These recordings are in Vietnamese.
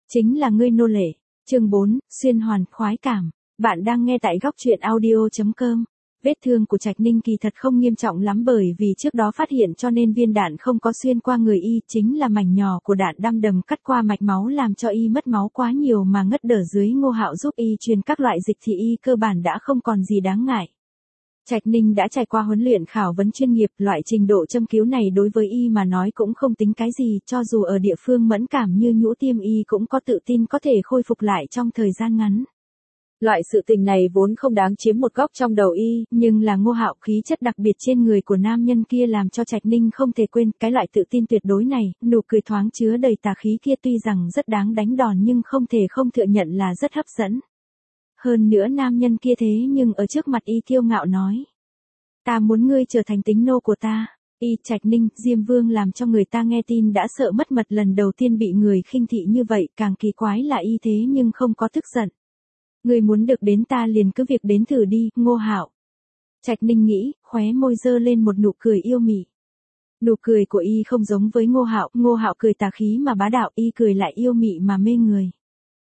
Chính là ngươi nô lệ. Chương 4, xuyên hoàn, khoái cảm. Bạn đang nghe tại góc truyện audio.com. Vết thương của Trạch Ninh kỳ thật không nghiêm trọng lắm bởi vì trước đó phát hiện cho nên viên đạn không có xuyên qua người y, chính là mảnh nhỏ của đạn đâm đầm cắt qua mạch máu làm cho y mất máu quá nhiều mà ngất đờ dưới. Ngô Hạo giúp y truyền các loại dịch thì y cơ bản đã không còn gì đáng ngại. Trạch Ninh đã trải qua huấn luyện khảo vấn chuyên nghiệp, loại trình độ châm cứu này đối với y mà nói cũng không tính cái gì, cho dù ở địa phương mẫn cảm như nhũ tiêm y cũng có tự tin có thể khôi phục lại trong thời gian ngắn. Loại sự tình này vốn không đáng chiếm một góc trong đầu y, nhưng là Ngô Hạo khí chất đặc biệt trên người của nam nhân kia làm cho Trạch Ninh không thể quên cái loại tự tin tuyệt đối này, nụ cười thoáng chứa đầy tà khí kia tuy rằng rất đáng đánh đòn nhưng không thể không thừa nhận là rất hấp dẫn. Hơn nữa nam nhân kia thế nhưng ở trước mặt y kiêu ngạo nói. Ta muốn ngươi trở thành tính nô của ta. Y Trạch Ninh, Diêm Vương làm cho người ta nghe tin đã sợ mất mật, lần đầu tiên bị người khinh thị như vậy, càng kỳ quái là y thế nhưng không có tức giận. Ngươi muốn được đến ta liền cứ việc đến thử đi, Ngô Hạo. Trạch Ninh nghĩ, khóe môi dơ lên một nụ cười yêu mị. Nụ cười của y không giống với Ngô Hạo cười tà khí mà bá đạo, y cười lại yêu mị mà mê người.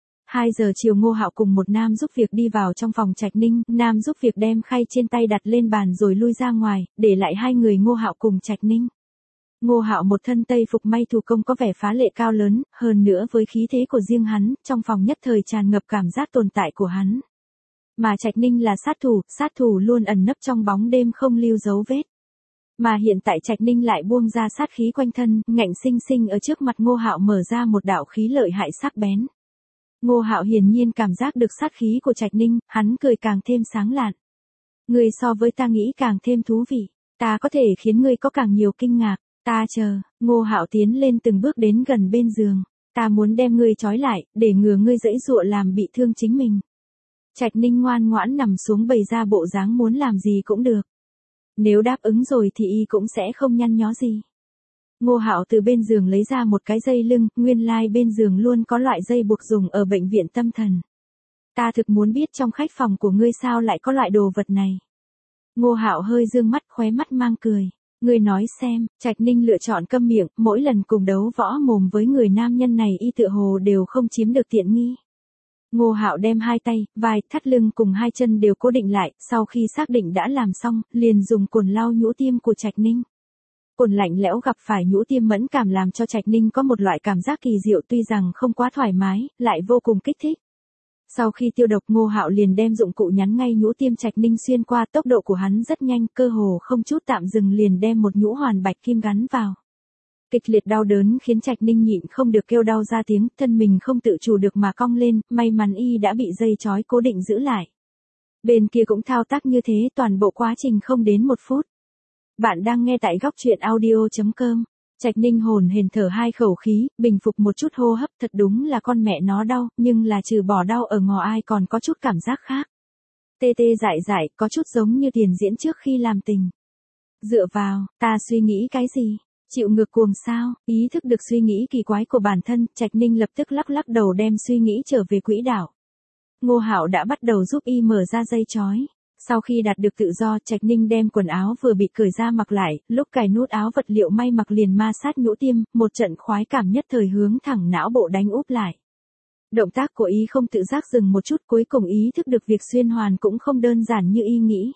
2 giờ chiều Ngô Hạo cùng một nam giúp việc đi vào trong phòng Trạch Ninh, nam giúp việc đem khay trên tay đặt lên bàn rồi lui ra ngoài, để lại 2 người Ngô Hạo cùng Trạch Ninh. Ngô Hạo một thân tây phục may thủ công có vẻ phá lệ cao lớn, hơn nữa với khí thế của riêng hắn, trong phòng nhất thời tràn ngập cảm giác tồn tại của hắn. Mà Trạch Ninh là sát thủ luôn ẩn nấp trong bóng đêm không lưu dấu vết. Mà hiện tại Trạch Ninh lại buông ra sát khí quanh thân, ngạnh sinh sinh ở trước mặt Ngô Hạo mở ra một đạo khí lợi hại sắc bén. Ngô Hạo hiển nhiên cảm giác được sát khí của Trạch Ninh, hắn cười càng thêm sáng lạn. Ngươi so với ta nghĩ càng thêm thú vị, ta có thể khiến ngươi có càng nhiều kinh ngạc, ta chờ. Ngô Hạo tiến lên từng bước đến gần bên giường, ta muốn đem ngươi trói lại, để ngừa ngươi giãy giụa làm bị thương chính mình. Trạch Ninh ngoan ngoãn nằm xuống bày ra bộ dáng muốn làm gì cũng được. Nếu đáp ứng rồi thì y cũng sẽ không nhăn nhó gì. Ngô Hạo từ bên giường lấy ra một cái dây lưng, nguyên lai bên giường luôn có loại dây buộc dùng ở bệnh viện tâm thần. Ta thực muốn biết trong khách phòng của ngươi sao lại có loại đồ vật này. Ngô Hạo hơi dương mắt, khóe mắt mang cười. Ngươi nói xem. Trạch Ninh lựa chọn câm miệng, mỗi lần cùng đấu võ mồm với người nam nhân này y tựa hồ đều không chiếm được tiện nghi. Ngô Hạo đem 2 tay, vai, thắt lưng cùng 2 chân đều cố định lại, sau khi xác định đã làm xong, liền dùng cồn lau nhũ tiêm của Trạch Ninh. Cồn lạnh lẽo gặp phải nhũ tiêm mẫn cảm làm cho Trạch Ninh có một loại cảm giác kỳ diệu, tuy rằng không quá thoải mái, lại vô cùng kích thích. Sau khi tiêu độc, Ngô Hạo liền đem dụng cụ nhắn ngay nhũ tiêm Trạch Ninh xuyên qua, tốc độ của hắn rất nhanh, cơ hồ không chút tạm dừng liền đem một nhũ hoàn bạch kim gắn vào. Kịch liệt đau đớn khiến Trạch Ninh nhịn không được kêu đau ra tiếng, thân mình không tự chủ được mà cong lên, may mắn y đã bị dây trói cố định giữ lại. Bên kia cũng thao tác như thế, toàn bộ quá trình không đến 1 phút. Bạn đang nghe tại góc truyện audio.com. Trạch Ninh hồn hển thở 2 khẩu khí, bình phục một chút hô hấp, thật đúng là con mẹ nó đau, nhưng là trừ bỏ đau ở ngò ai còn có chút cảm giác khác. Tê tê dại dại, có chút giống như tiền diễn trước khi làm tình. Dựa vào, ta suy nghĩ cái gì? Chịu ngược cuồng sao? Ý thức được suy nghĩ kỳ quái của bản thân, Trạch Ninh lập tức lắc lắc đầu đem suy nghĩ trở về quỹ đạo. Ngô Hạo đã bắt đầu giúp y mở ra dây trói. Sau khi đạt được tự do, Trạch Ninh đem quần áo vừa bị cởi ra mặc lại, lúc cài nút áo vật liệu may mặc liền ma sát nhũ tiêm, một trận khoái cảm nhất thời hướng thẳng não bộ đánh úp lại. Động tác của y không tự giác dừng một chút, cuối cùng ý thức được việc xuyên hoàn cũng không đơn giản như y nghĩ.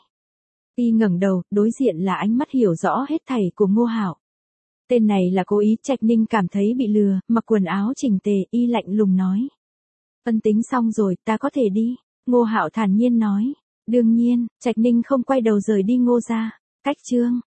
Y ngẩng đầu, đối diện là ánh mắt hiểu rõ hết thảy của Ngô Hạo. Tên này là cố ý. Trạch Ninh cảm thấy bị lừa, mặc quần áo chỉnh tề, y lạnh lùng nói. Ân tính xong rồi, ta có thể đi. Ngô Hạo thản nhiên nói. Đương nhiên. Trạch Ninh không quay đầu rời đi Ngô gia. Cách chương.